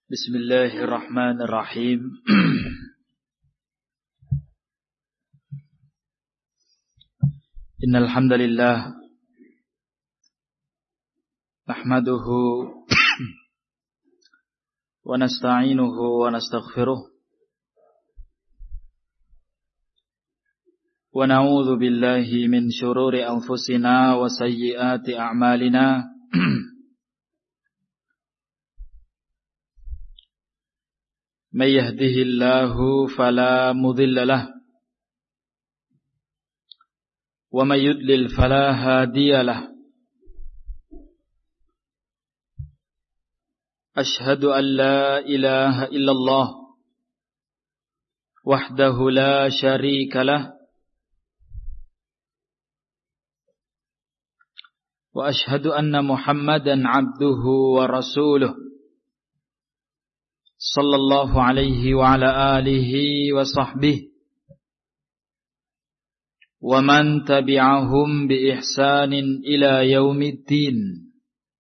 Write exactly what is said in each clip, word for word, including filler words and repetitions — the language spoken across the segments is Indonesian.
Bismillahirrahmanirrahim. Innal hamdalillah nahmaduhu wa nasta'inuhu wa nastaghfiruh wa na'udzu billahi min shururi anfusina wa sayyiati a'malina. May yahdihillahu fala mudilla lahu wa may yudlil fala hadiya lahu. Ashhadu an la ilaha illallah wahdahu la syarika lahu wa ashhadu anna Muhammadan abduhu wa rasuluh sallallahu alaihi wa ala alihi wa sahbihi wa man tabi'ahum bi ihsanin ila yaumiddin.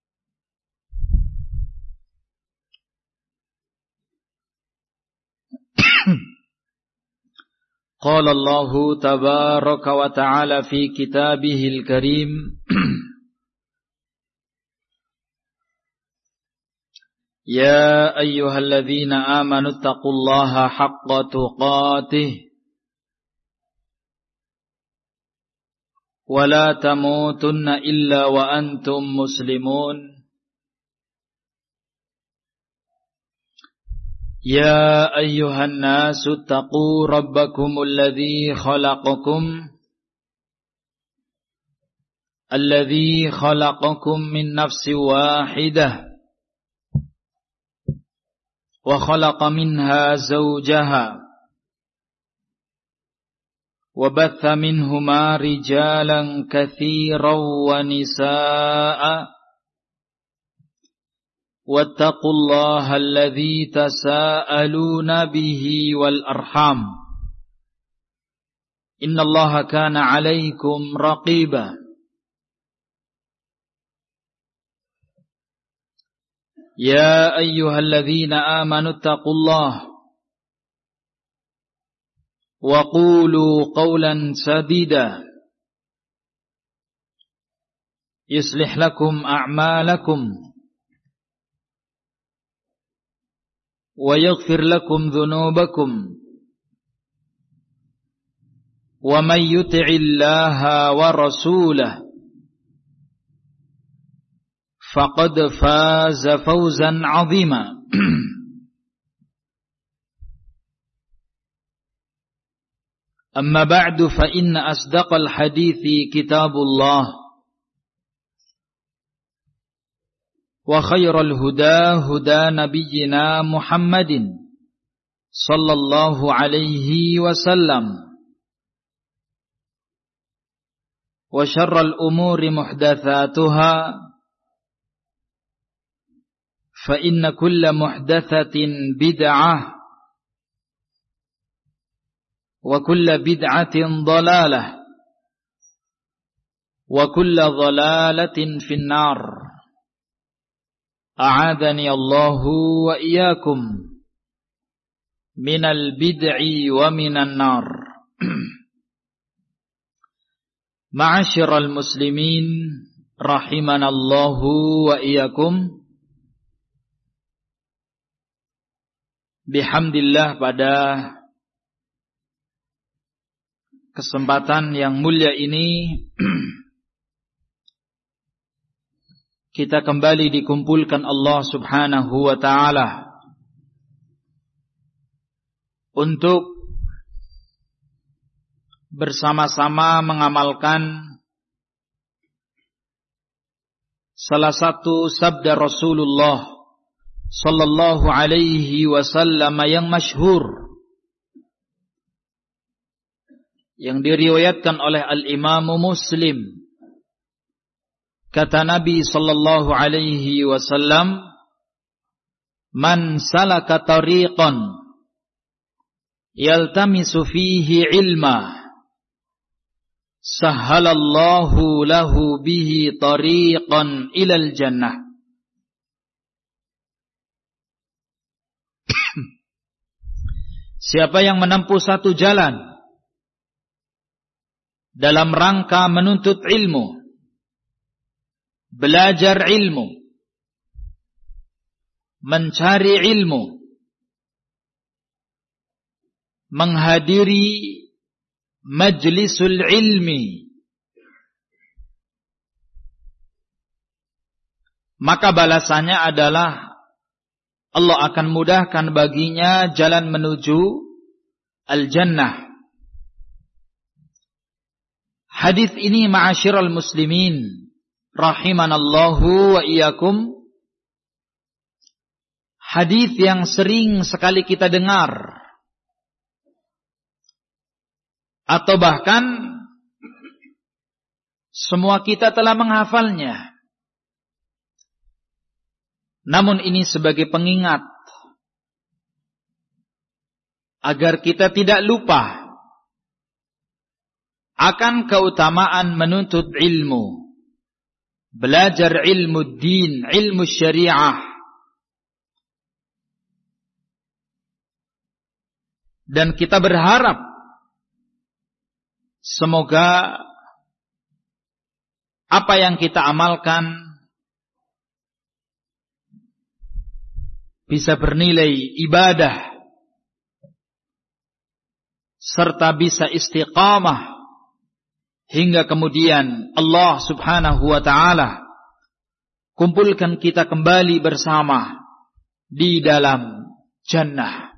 Qala Allahu tabaraka wa ta'ala fi kitabihil karim Ya ayyuhalladzina amanu taqullaha haqqa tuqatih wa la tamutunna illa wa antum muslimun. Ya ayyuhan nasu taqu rabbakumul ladzi khalaqakum alladzi khalaqakum min nafsin wahidah wa khalaqa minha zawjaha wa batha minhuma rijalan katsiran wa nisaa'a wattaqullaha alladzi tasaaluna bihi wal arham innallaha kana 'alaikum raqiba. Ya ayyuhalladzina amanu taqullaha wa qulu qawlan sadida yuslih lakum a'malakum wa yaghfir lakum dhunubakum wa may yuti'illaha wa rasulahu faqad faza fawzan 'azima. Amma ba'du fa inna asdaqal hadithi kitabullah wa khairal huda huda nabiyyina Muhammadin sallallahu alaihi wasallam wa syarral umuri muhdatsatuha fa inna kulla muhdatsatin bid'ah wa kulla bid'atin dhalalah wa kulla dhalalatin finnar. A'adani Allahu wa iyyakum minal bid'i wa minan nar. Ma'asyiral muslimin rahimanallahu wa iyyakum. Bihamdillah, pada kesempatan yang mulia ini kita kembali dikumpulkan Allah subhanahu wa ta'ala untuk bersama-sama mengamalkan salah satu sabda Rasulullah sallallahu alaihi wasallam yang masyhur, yang diriwayatkan oleh al-Imam Muslim. Kata Nabi sallallahu alaihi wasallam, man salaka tariqan yaltamisu fihi ilma sahhalallahu lahu bihi tariqan ilal jannah. Siapa yang menempuh satu jalan dalam rangka menuntut ilmu, belajar ilmu, mencari ilmu, menghadiri majlisul ilmi, maka balasannya adalah Allah akan mudahkan baginya jalan menuju al-jannah. Hadis ini ma'asyiral muslimin rahimanallahu wa iyyakum, hadis yang sering sekali kita dengar, atau bahkan semua kita telah menghafalnya. Namun ini sebagai pengingat agar kita tidak lupa akan keutamaan menuntut ilmu, belajar ilmu din, ilmu syariah. Dan kita berharap semoga apa yang kita amalkan bisa bernilai ibadah serta bisa istiqamah hingga kemudian Allah Subhanahu wa ta'ala kumpulkan kita kembali bersama di dalam jannah.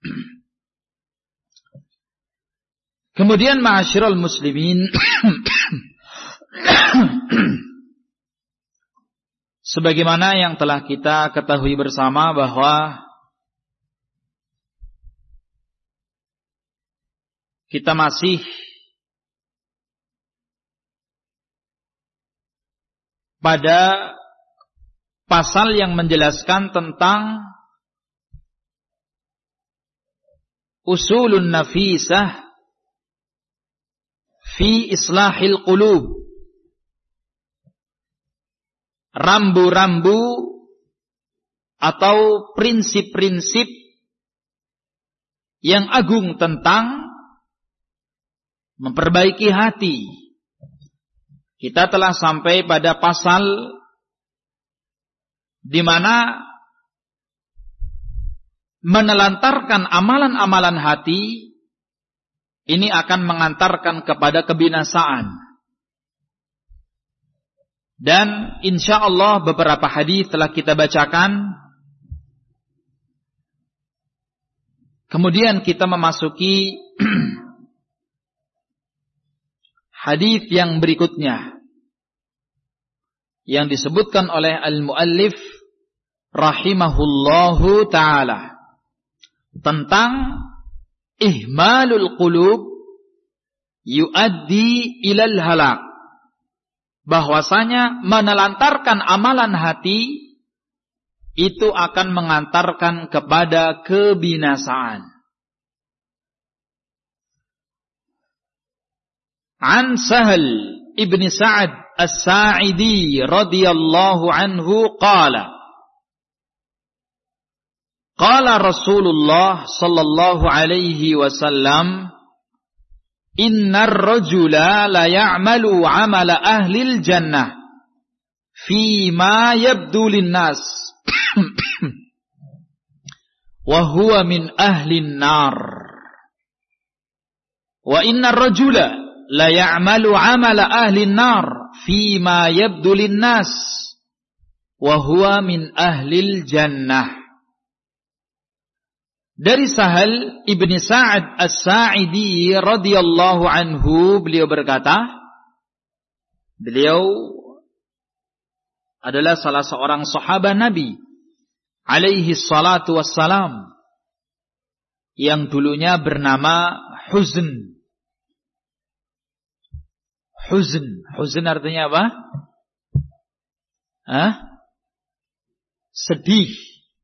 Kemudian ma'asyiral muslimin, sebagaimana yang telah kita ketahui bersama bahwa kita masih pada pasal yang menjelaskan tentang usulun nafisah fi islahil qulub, rambu-rambu atau prinsip-prinsip yang agung tentang memperbaiki hati. Kita telah sampai pada pasal di mana menelantarkan amalan-amalan hati ini akan mengantarkan kepada kebinasaan. Dan insyaallah beberapa hadis telah kita bacakan. Kemudian kita memasuki hadis yang berikutnya yang disebutkan oleh al-muallif rahimahullahu taala tentang ihmalul qulub yuaddi ilal halak, bahwasanya menelantarkan amalan hati itu akan mengantarkan kepada kebinasaan. An Sahal ibn Sa'ad as-Sa'idi radhiyallahu anhu qala Qala Rasulullah sallallahu alaihi wasallam, innar rajula la ya'malu 'amala ahlil jannah fi ma yabdu lin-nas wa huwa min ahlin nar. Wa innar rajula la ya'malu 'amala ahlin nar fi ma yabdu lin-nas wa huwa min ahlil jannah. Dari Sahal ibni Sa'ad as-Sa'idi radhiyallahu anhu, beliau berkata, beliau adalah salah seorang sahabat Nabi alaihi salatu wassalam yang dulunya bernama Huzn. Huzn, Huzn artinya apa? Hah? Sedih.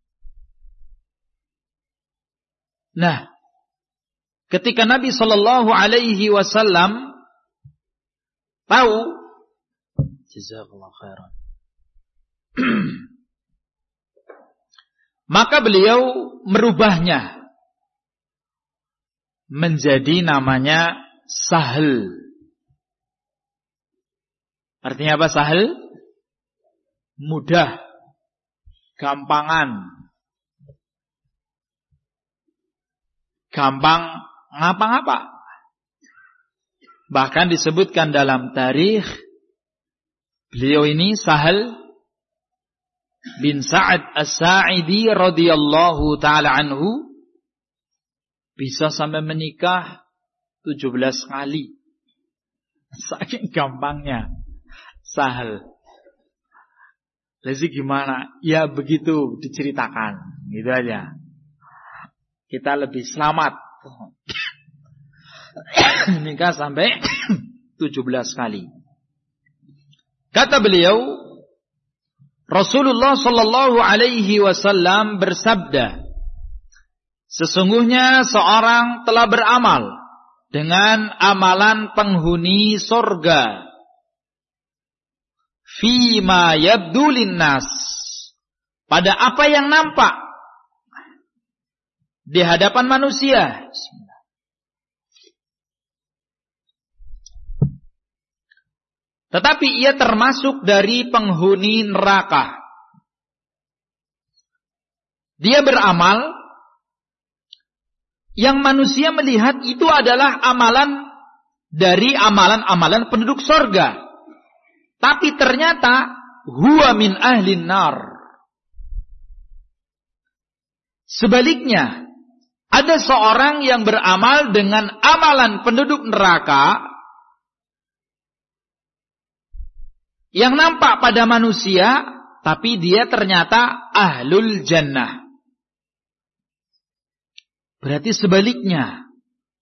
Nah, ketika Nabi sallallahu alaihi wasallam tahu, jazakallahu khairan, maka beliau merubahnya menjadi namanya Sahal. Artinya apa Sahal? Mudah, gampangan, gampang ngapa-ngapa. Bahkan disebutkan dalam tarikh, beliau ini Sahal bin Sa'ad As-Sa'idi radhiyallahu ta'ala anhu bisa sampai menikah tujuh belas kali. Saking gampangnya Sahal. Lalu gimana? Ya begitu diceritakan, gitu aja. Kita lebih selamat. Nikah sampai tujuh belas kali. Kata beliau, Rasulullah sallallahu alaihi wasallam bersabda, sesungguhnya seorang telah beramal dengan amalan penghuni surga fima yabdu linnas, pada apa yang nampak di hadapan manusia. Tetapi ia termasuk dari penghuni neraka. Dia beramal yang manusia melihat itu adalah amalan dari amalan-amalan penduduk surga. Tapi ternyata huwa min ahlin nar. Sebaliknya, ada seorang yang beramal dengan amalan penduduk neraka yang nampak pada manusia, tapi dia ternyata ahlul jannah. Berarti sebaliknya.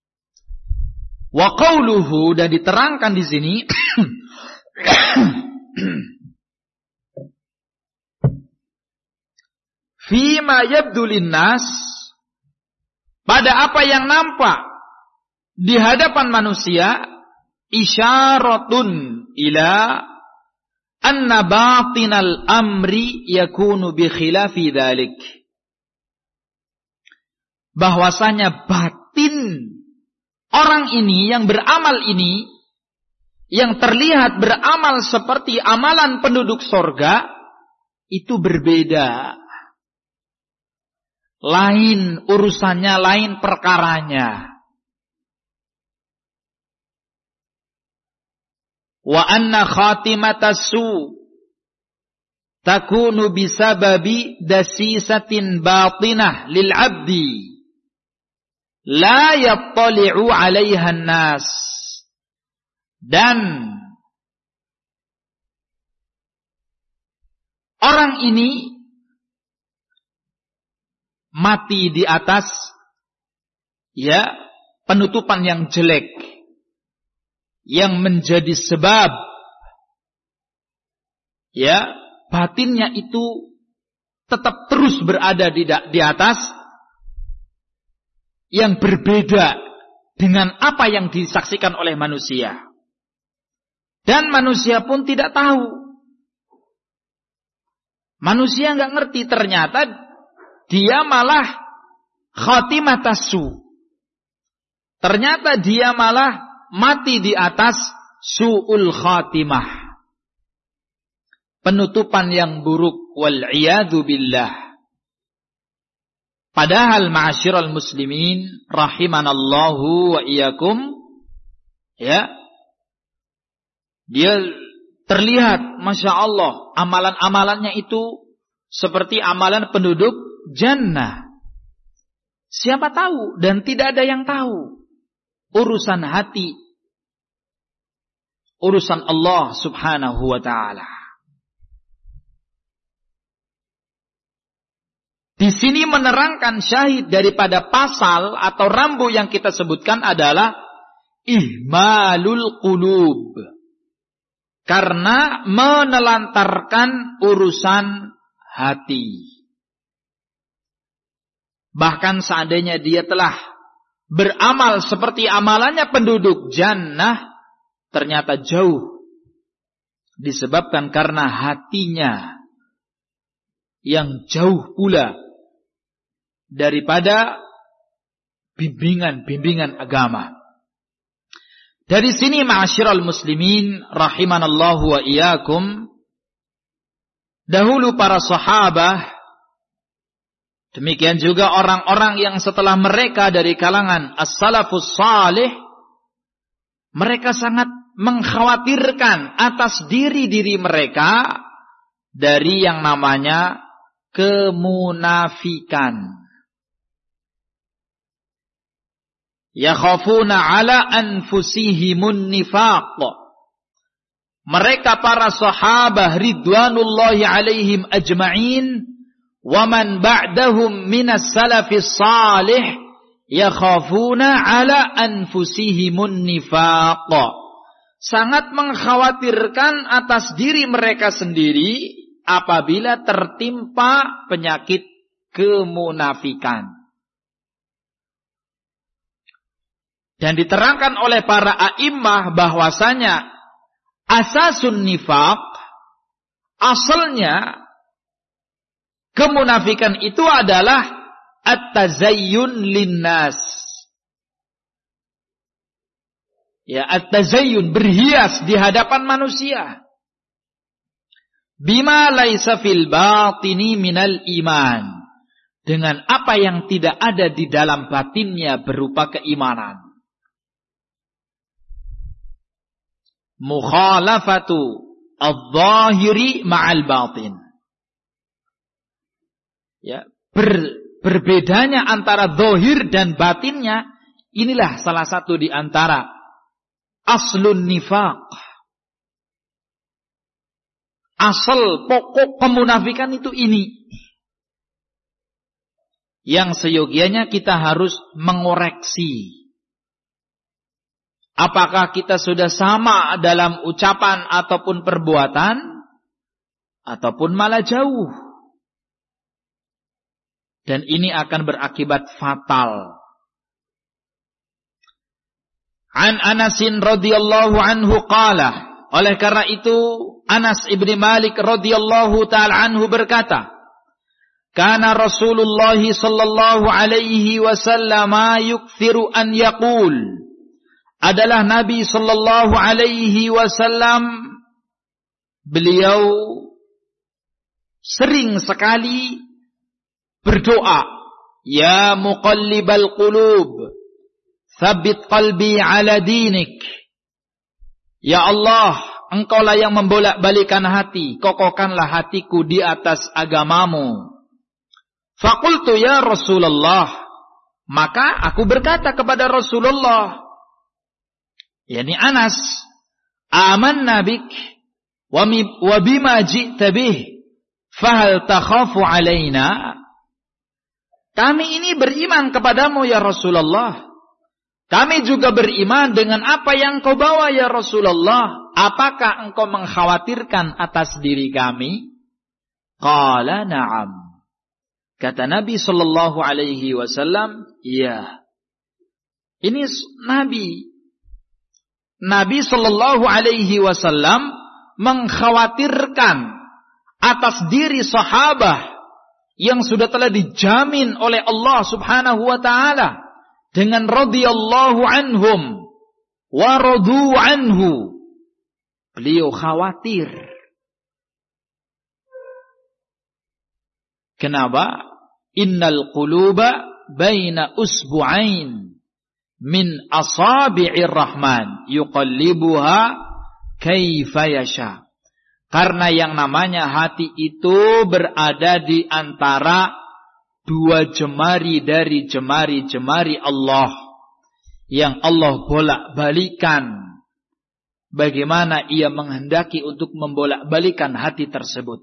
Wa qauluhu, dan diterangkan di sini fima yabdu linnas, pada apa yang nampak di hadapan manusia, isyaratun ila anna batinal amri yakunu bi khilafi dzalik, bahwasanya batin orang ini yang beramal ini, yang terlihat beramal seperti amalan penduduk surga, itu berbeda. Lain urusannya, lain perkaranya. Wa anna khatimatasu takunu bisababi dasisatin batinah lil abdi la yattali'u 'alaiha an-nas. Dan orang ini mati di atas ya penutupan yang jelek, yang menjadi sebab ya batinnya itu tetap terus berada di, di atas, yang berbeda dengan apa yang disaksikan oleh manusia. Dan manusia pun tidak tahu. Manusia nggak ngerti, ternyata dia malah khatimatasu. Ternyata dia malah mati di atas su'ul khatimah, penutupan yang buruk, wal iyadu billah. Padahal ma'asyiral muslimin rahimanallahu wa iyyakum, ya, dia terlihat Masya Allah amalan-amalannya itu seperti amalan penduduk jannah. Siapa tahu, dan tidak ada yang tahu urusan hati, urusan Allah subhanahu wa ta'ala. Di sini menerangkan syahid daripada pasal atau rambu yang kita sebutkan adalah ihmalul qulub, karena menelantarkan urusan hati. Bahkan seandainya dia telah beramal seperti amalannya penduduk jannah, ternyata jauh, disebabkan karena hatinya yang jauh pula daripada bimbingan-bimbingan agama. Dari sini ma'asyiral muslimin rahimanallahu wa iyyakum, dahulu para sahabat, demikian juga orang-orang yang setelah mereka dari kalangan as-salafus salih, mereka sangat mengkhawatirkan atas diri-diri mereka dari yang namanya kemunafikan. Yakhafuna ala anfusihimun nifaq. Mereka para sahabah ridwanullahi alaihim ajma'in wa man ba'dahum minas salafis salih yakhafuna ala anfusihimun nifaq. Sangat mengkhawatirkan atas diri mereka sendiri apabila tertimpa penyakit kemunafikan. Dan diterangkan oleh para a'immah bahwasanya asasun nifaq, asalnya kemunafikan itu adalah at-tazayyun linnas. Ya, at-tazayyun, berhias di hadapan manusia. Bima laisa fil batini minal iman. Dengan apa yang tidak ada di dalam batinnya berupa keimanan. Mukhalafatu adh-dhahiri ma'al batin. Ya, ber, berbedanya antara zahir dan batinnya, inilah salah satu di antara aslun nifaq. Asal pokok kemunafikan itu ini. Yang seyogianya kita harus mengoreksi. Apakah kita sudah sama dalam ucapan ataupun perbuatan, ataupun malah jauh. Dan ini akan berakibat fatal. An Anasin radhiyallahu anhu qala. Oleh karena itu Anas ibni Malik radhiyallahu ta'ala anhu berkata, Kana Rasulullah sallallahu alaihi wasallam yukthiru an yaqul. Adalah Nabi sallallahu alaihi wasallam, beliau sering sekali berdoa, Ya muqallibal qulub, tsabbit qalbi ala dinik. Ya Allah, Engkaulah yang membolak-balikan hati, kokohkanlah hatiku di atas agamamu. Faqultu ya Rasulullah, maka aku berkata kepada Rasulullah, yakni Anas, amanna bik wa bima ji'ta bih fahal takhafu alaina. Kami ini beriman kepadamu ya Rasulullah. Kami juga beriman dengan apa yang kau bawa ya Rasulullah. Apakah engkau mengkhawatirkan atas diri kami? Qala na'am. Kata Nabi sallallahu alaihi wasallam, iya. Ini Nabi Nabi sallallahu alaihi wasallam mengkhawatirkan atas diri sahabat yang sudah telah dijamin oleh Allah Subhanahu wa taala dengan radhiyallahu anhum wa radu anhu. Beliau khawatir. Kenapa? Innal quluba baina usbu'ain min asabi'ir rahman yuqallibuha kaifa yasha. Karena yang namanya hati itu berada di antara dua jemari dari jemari-jemari Allah, yang Allah bolak-balikan bagaimana ia menghendaki untuk membolak-balikan hati tersebut.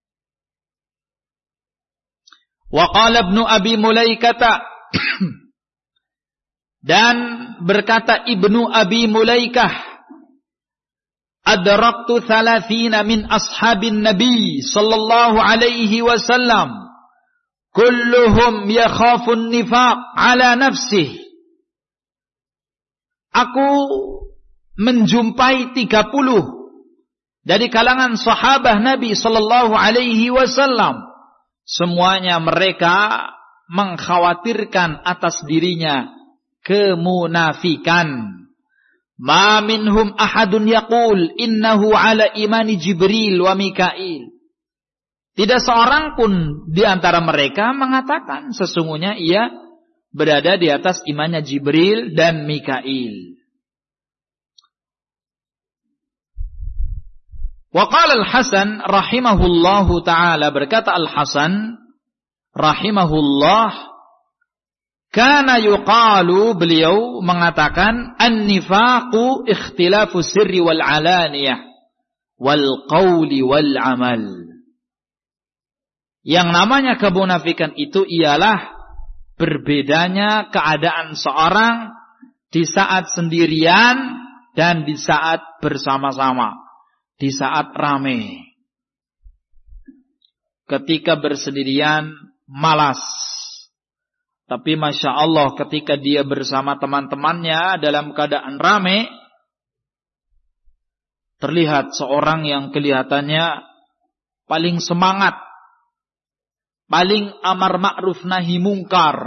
Wa qala Ibnu Abi Mulaikah, dan berkata Ibnu Abi Mulaikah, adraktu thalathina min ashabin Nabi sallallahu alaihi wasallam kulluhum yakhafun nifaq ala nafsih. Aku menjumpai tiga puluh dari kalangan sahabat Nabi sallallahu alaihi wasallam. Semuanya mereka mengkhawatirkan atas dirinya kemunafikan. Ma minhum ahadun yaqul innahu ala imani Jibril wa Mikail. Tidak seorang pun di antara mereka mengatakan sesungguhnya ia berada di atas imannya Jibril dan Mikail. Wa qala Al-Hasan rahimahullahu taala, berkata Al-Hasan rahimahullah, kana yuqalu, beliau mengatakan, an-nifaqu ikhtilafu sirri wal alaniyah wal qawli wal amal. Yang namanya kemunafikan itu ialah berbedanya keadaan seorang di saat sendirian dan di saat bersama-sama, di saat ramai. Ketika bersendirian malas, tapi Masya Allah ketika dia bersama teman-temannya dalam keadaan ramai, terlihat seorang yang kelihatannya paling semangat, paling amar ma'ruf nahi mungkar.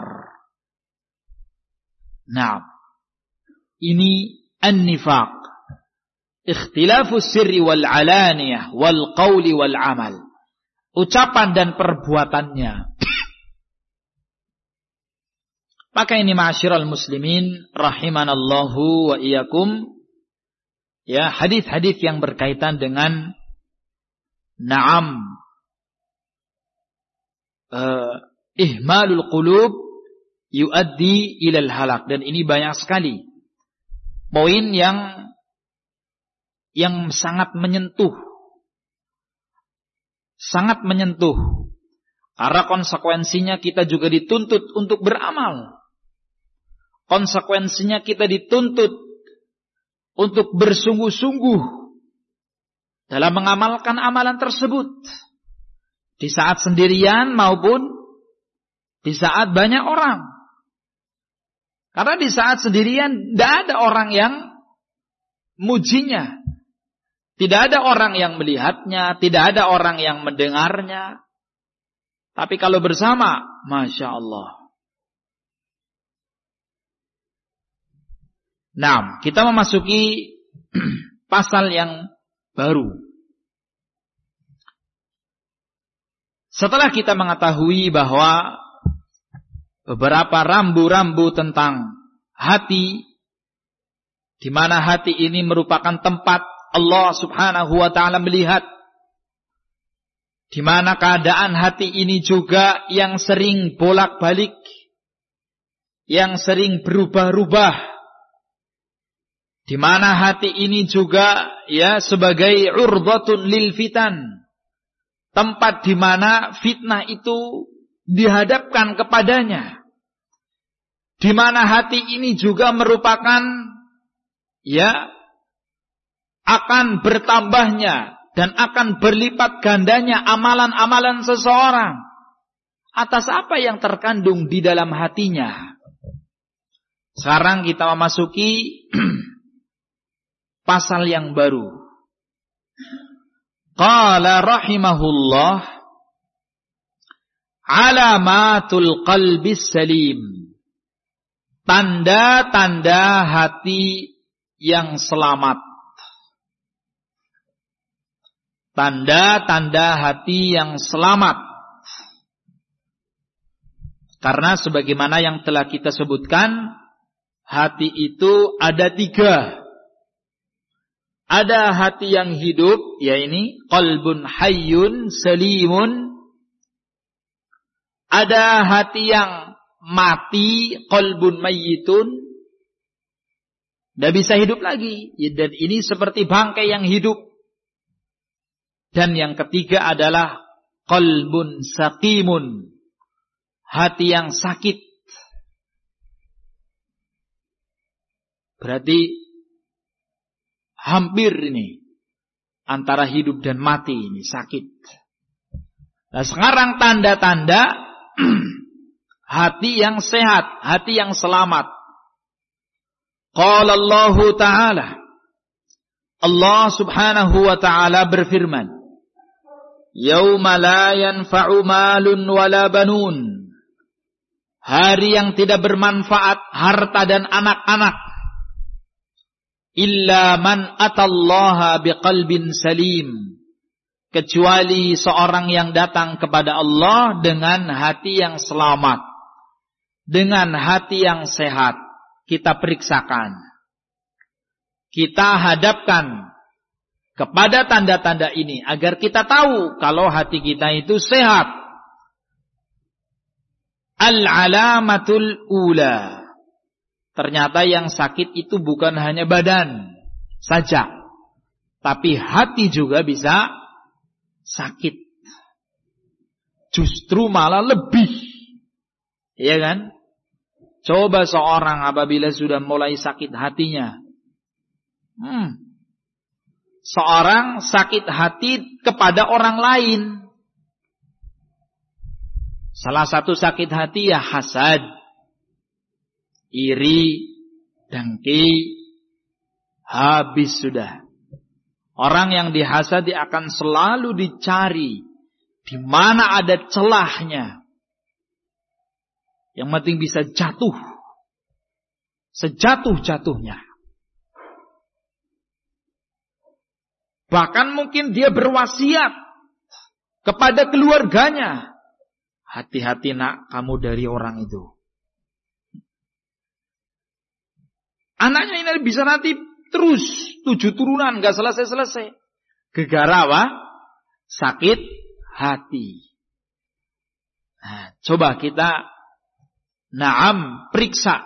Nah, ini an-nifaq, ikhtilafu sirri wal alaniyah wal qawli wal amal, ucapan dan perbuatannya. Maka ini ma'asyiral muslimin rahimanallahu wa iyyakum, ya, hadis-hadis yang berkaitan dengan na'am uh, ihmalul qulub yuaddi ilal halak, dan ini banyak sekali poin yang yang sangat menyentuh, sangat menyentuh, karena konsekuensinya kita juga dituntut untuk beramal. Konsekuensinya kita dituntut untuk bersungguh-sungguh dalam mengamalkan amalan tersebut, di saat sendirian maupun di saat banyak orang. Karena di saat sendirian tidak ada orang yang mujinya, tidak ada orang yang melihatnya, tidak ada orang yang mendengarnya. Tapi kalau bersama, Masya Allah. Nah, kita memasuki pasal yang baru. Setelah kita mengetahui bahwa beberapa rambu-rambu tentang hati, di mana hati ini merupakan tempat Allah Subhanahu wa taala melihat, di mana keadaan hati ini juga yang sering bolak-balik, yang sering berubah-ubah, di mana hati ini juga ya sebagai urdhatun lil fitan, tempat di mana fitnah itu dihadapkan kepadanya, di mana hati ini juga merupakan ya akan bertambahnya dan akan berlipat gandanya amalan-amalan seseorang atas apa yang terkandung di dalam hatinya. Sekarang kita memasuki pasal yang baru. Qala rahimahullah, alamatul qalbis salim, tanda-tanda hati yang selamat. Tanda-tanda hati yang selamat. Karena sebagaimana yang telah kita sebutkan, hati itu ada tiga. Ada hati yang hidup, yaitu qalbun hayyun salimun. Ada hati yang mati, qalbun mayyitun, tidak bisa hidup lagi. Dan ini seperti bangkai yang hidup. Dan yang ketiga adalah qalbun saqimun, hati yang sakit. Berarti hampir ini antara hidup dan mati, ini sakit. Nah, sekarang tanda-tanda hati yang sehat, hati yang selamat. Qala Allah Ta'ala, Allah Subhanahu wa Ta'ala berfirman, Yauma la yanfa'u malun wala banun, hari yang tidak bermanfaat harta dan anak-anak. Illa man atallaha biqalbin salim. Kecuali seorang yang datang kepada Allah dengan hati yang selamat, dengan hati yang sehat. Kita periksakan, kita hadapkan kepada tanda-tanda ini agar kita tahu kalau hati kita itu sehat. Al-alamatul ula. Ternyata yang sakit itu bukan hanya badan saja, tapi hati juga bisa sakit. Justru malah lebih. Iya kan? Coba seorang apabila sudah mulai sakit hatinya. Hmm. Seorang sakit hati kepada orang lain. Salah satu sakit hati ya hasad, iri, dengki. Habis sudah. Orang yang dihasadi akan selalu dicari di mana ada celahnya. Yang penting bisa jatuh sejatuh-jatuhnya. Bahkan mungkin dia berwasiat kepada keluarganya, hati-hati nak kamu dari orang itu. Anaknya ini bisa nanti terus tujuh turunan gak selesai-selesai. Gegara apa? Sakit hati. Nah, coba kita naam periksa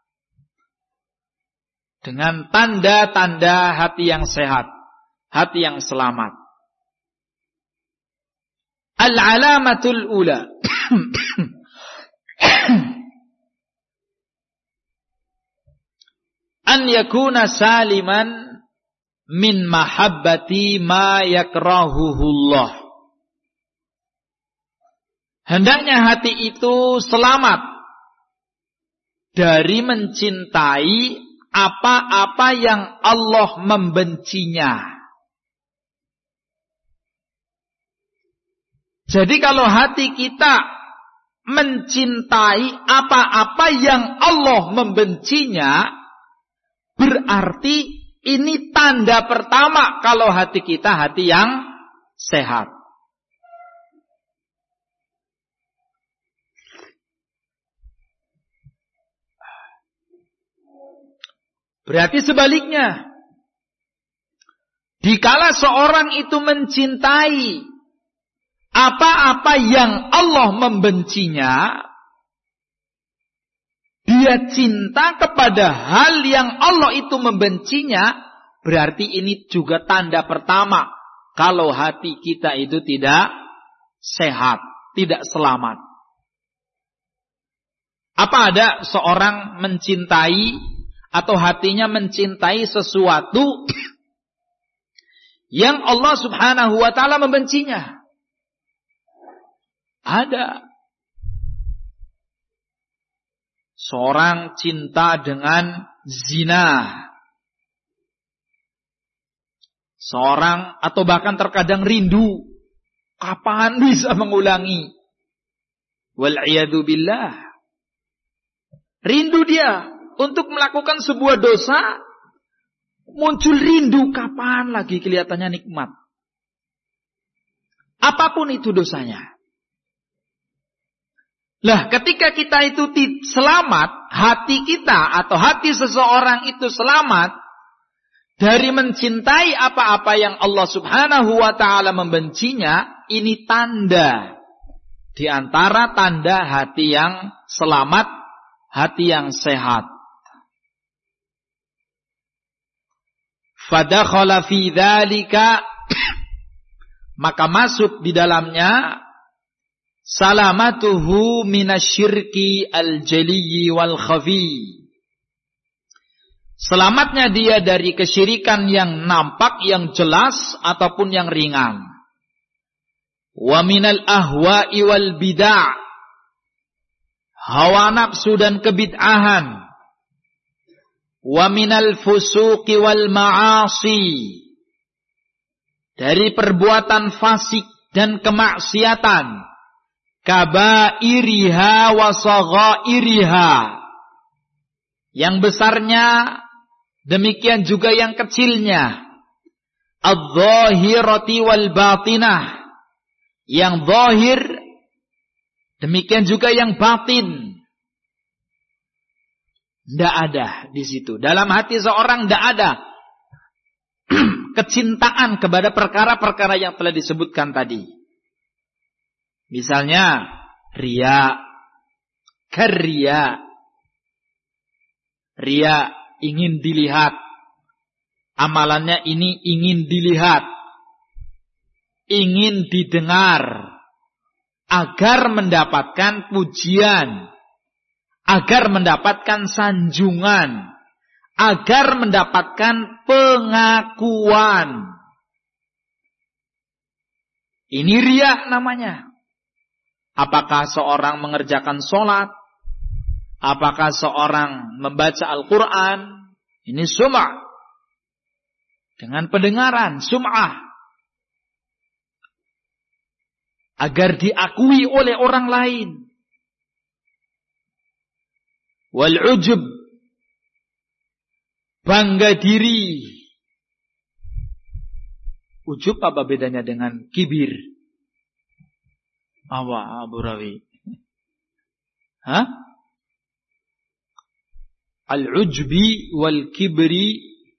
dengan tanda-tanda hati yang sehat, hati yang selamat. Al-alamatul ula. An yakuna saliman min mahabbati ma yakrahuhullah. Hendaknya hati itu selamat dari mencintai apa-apa yang Allah membencinya. Jadi kalau hati kita mencintai apa-apa yang Allah membencinya, berarti ini tanda pertama kalau hati kita hati yang sehat. Berarti sebaliknya, dikala seorang itu mencintai apa-apa yang Allah membencinya, dia cinta kepada hal yang Allah itu membencinya, berarti ini juga tanda pertama kalau hati kita itu tidak sehat, tidak selamat. Apa ada seorang mencintai atau hatinya mencintai sesuatu yang Allah Subhanahu wa ta'ala membencinya? Ada. Seorang cinta dengan zina. Seorang atau bahkan terkadang rindu, kapan bisa mengulangi? Wal'iyadu billah. Rindu dia untuk melakukan sebuah dosa, muncul rindu kapan lagi kelihatannya nikmat. Apapun itu dosanya. Lah, ketika kita itu selamat, hati kita atau hati seseorang itu selamat dari mencintai apa-apa yang Allah Subhanahu wa ta'ala membencinya, ini tanda di antara tanda hati yang selamat, hati yang sehat. Fadakhala fi dzalika, maka masuk di dalamnya salamatuhu minasyirki al-jaliyyi wal khafi. Selamatnya dia dari kesyirikan yang nampak, yang jelas ataupun yang ringan. Wa minal ahwa'i wal bid'ah, hawa nafsu dan kebid'ahan. Wa minal fusuqi wal ma'asi, dari perbuatan fasik dan kemaksiatan. Kabairiha wa saghairiha, yang besarnya, demikian juga yang kecilnya. Adz-dzahirati wal batinah, yang zahir, demikian juga yang batin. Tidak ada di situ. Dalam hati seorang tidak ada kecintaan kepada perkara-perkara yang telah disebutkan tadi. Misalnya riya, karya, riya ingin dilihat, amalannya ini ingin dilihat, ingin didengar, agar mendapatkan pujian, agar mendapatkan sanjungan, agar mendapatkan pengakuan. Ini riya namanya. Apakah seorang mengerjakan sholat, apakah seorang membaca Al-Quran, ini sum'ah, dengan pendengaran, sum'ah, agar diakui oleh orang lain. Wal-ujub, bangga diri. Ujub apa bedanya dengan kibir? Apa Abu Rawi? Hah? Al-ujbi wal kibri,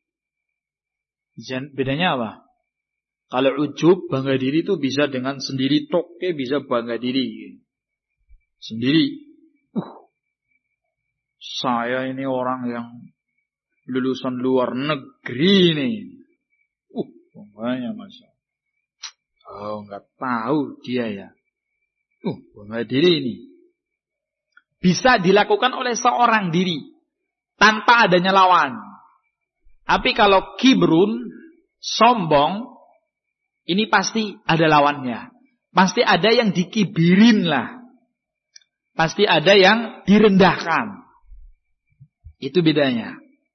bedanya apa? Kalau ujub, bangga diri itu bisa dengan sendiri toke, bisa bangga diri sendiri. Uh, saya ini orang yang lulusan luar negeri nih. Uh, bangganya masa. Oh, nggak tahu dia ya. Uh, bangga diri ini. Bisa dilakukan oleh seorang diri tanpa adanya lawan. Tapi kalau kibrun, sombong, ini pasti ada lawannya. Pasti ada yang dikibirin lah. Pasti ada yang direndahkan. Itu bedanya.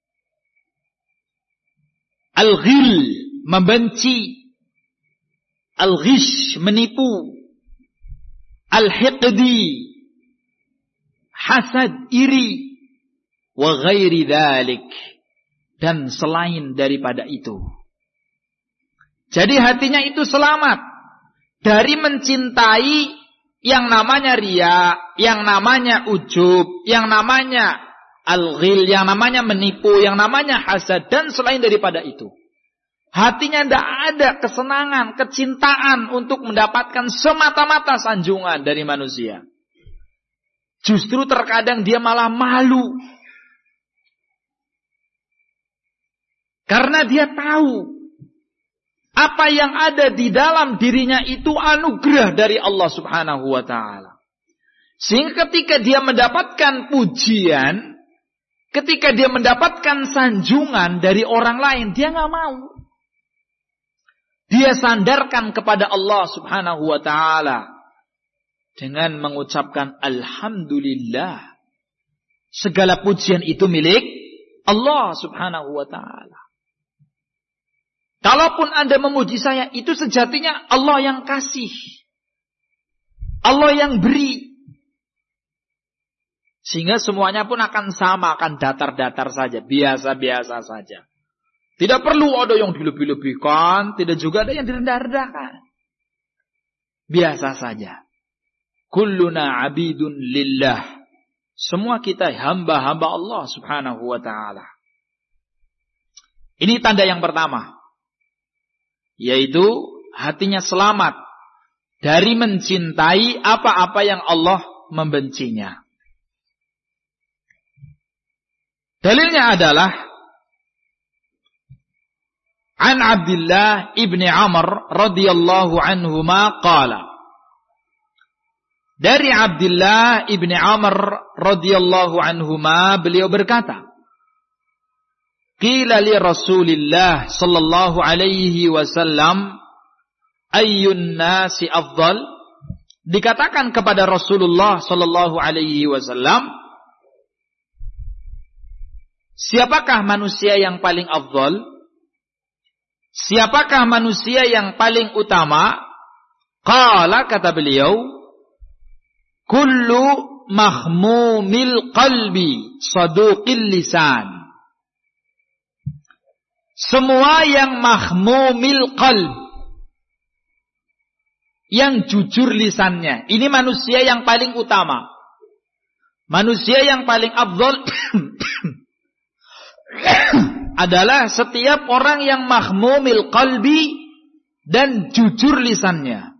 Al-ghil, membenci. Al-ghish, menipu. Al-hiqdi, hasad, iri. Wa ghairi dhalik, dan selain daripada itu. Jadi hatinya itu selamat dari mencintai yang namanya riya, yang namanya ujub, yang namanya al-ghil, yang namanya menipu, yang namanya hasad, dan selain daripada itu. Hatinya tidak ada kesenangan, kecintaan untuk mendapatkan semata-mata sanjungan dari manusia. Justru terkadang dia malah malu. Karena dia tahu apa yang ada di dalam dirinya itu anugerah dari Allah Subhanahu wa ta'ala. Sehingga ketika dia mendapatkan pujian, ketika dia mendapatkan sanjungan dari orang lain, dia nggak mau. Dia sandarkan kepada Allah Subhanahu wa ta'ala dengan mengucapkan Alhamdulillah. Segala pujian itu milik Allah Subhanahu wa ta'ala. Kalaupun Anda memuji saya, itu sejatinya Allah yang kasih. Allah yang beri. Sehingga semuanya pun akan sama, akan datar-datar saja, biasa-biasa saja. Tidak perlu ada yang dilebih-lebihkan, tidak juga ada yang direndah-rendahkan. Biasa saja. Kulluna abidun lillah. Semua kita hamba-hamba Allah Subhanahu wa ta'ala. Ini tanda yang pertama. Yaitu hatinya selamat dari mencintai apa-apa yang Allah membencinya. Dalilnya adalah An Abdullah ibni Amr radhiyallahu anhuma qala. Dari Abdullah ibni Amr radhiyallahu anhuma beliau berkata, Qila li Rasulillah sallallahu alaihi wasallam ayyun nasi afdal. Dikatakan kepada Rasulullah sallallahu alaihi wasallam, siapakah manusia yang paling afdal? Siapakah manusia yang paling utama? Qala, kata beliau, kullu mahmumil qalbi saduqil lisan. Semua yang mahmumil qalb, yang jujur lisannya, ini manusia yang paling utama. Manusia yang paling afdal adalah setiap orang yang mahmumil qalbi dan jujur lisannya.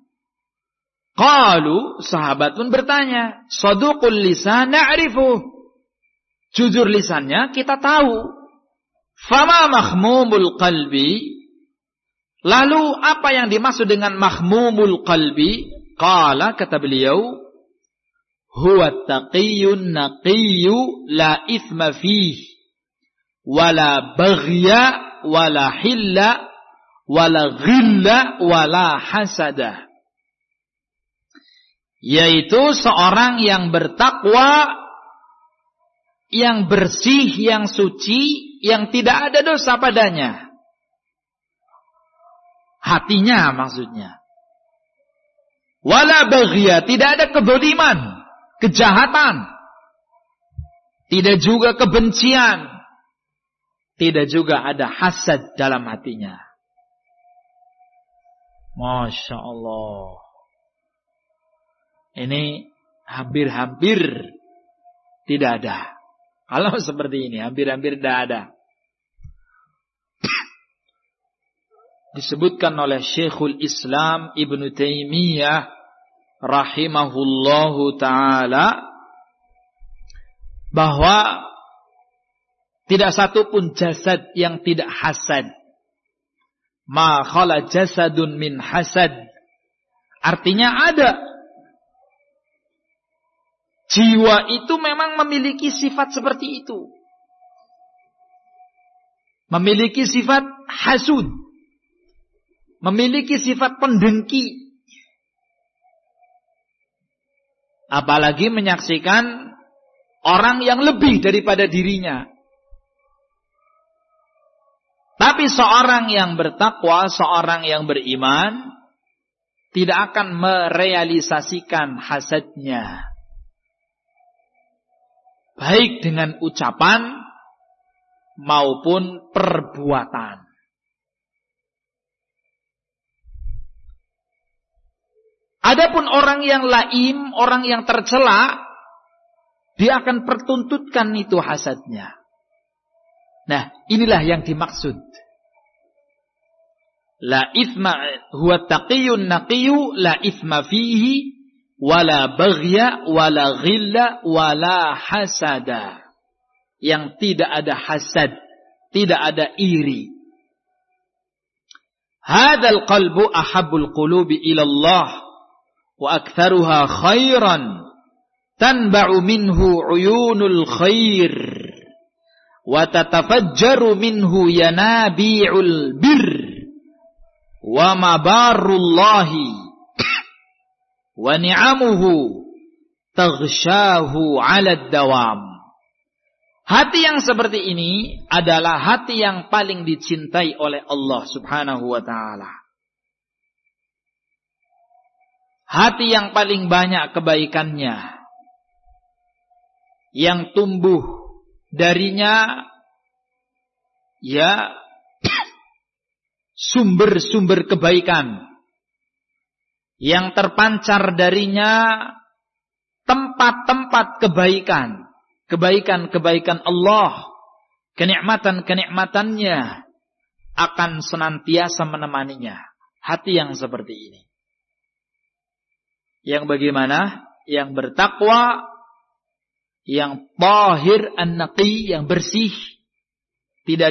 Qalu, sahabat pun bertanya, saduqul lisan na'rifu. Jujur lisannya kita tahu. Fama mahmumul qalbi? Lalu apa yang dimaksud dengan mahmumul qalbi? Qala, kata beliau, huwa taqiyyun naqiyyu la ithma fihi wala baghya wala hilla wala ghilla wala hasada. Yaitu seorang yang bertakwa, yang bersih, yang suci, yang tidak ada dosa padanya. Hatinya maksudnya. Wala baghya, tidak ada kedzaliman, kejahatan. Tidak juga kebencian. Tidak juga ada hasad dalam hatinya. Masya Allah. Ini hampir-hampir tidak ada. Kalau seperti ini, hampir-hampir tidak ada. Disebutkan oleh Syekhul Islam Ibnu Taimiyah rahimahullahu ta'ala bahwa tidak satu pun jasad yang tidak hasad. Ma khala jasadun min hasad. Artinya ada. Jiwa itu memang memiliki sifat seperti itu. Memiliki sifat hasud. Memiliki sifat pendengki. Apalagi menyaksikan orang yang lebih daripada dirinya. Tapi seorang yang bertakwa, seorang yang beriman, tidak akan merealisasikan hasadnya. Baik dengan ucapan maupun perbuatan. Adapun orang yang laim, orang yang tercela, dia akan pertuntutkan itu hasadnya. Nah, inilah yang dimaksud. La ithma huwa taqiyyun naqiyyu la ithma fihi wala baghya wala ghilla wala hasada. Yang tidak ada hasad, tidak ada iri. Hadzal qalbu ahabbul qulubi ila Allah wa aktsaruha khairan tanba'u minhu uyunul khair wa tatafajjaru minhu yanabi'ul bir wa mabarullahi wa ni'amuhu taghshahu 'ala dawam. Hati yang seperti ini adalah hati yang paling dicintai oleh Allah Subhanahu wa taala. Hati yang paling banyak kebaikannya, yang tumbuh darinya ya sumber-sumber kebaikan, yang terpancar darinya tempat-tempat kebaikan, kebaikan-kebaikan Allah, kenikmatan-kenikmatannya akan senantiasa menemaninya. Hati yang seperti ini, yang bagaimana? Yang bertakwa, yang tahir an-naqi, yang bersih,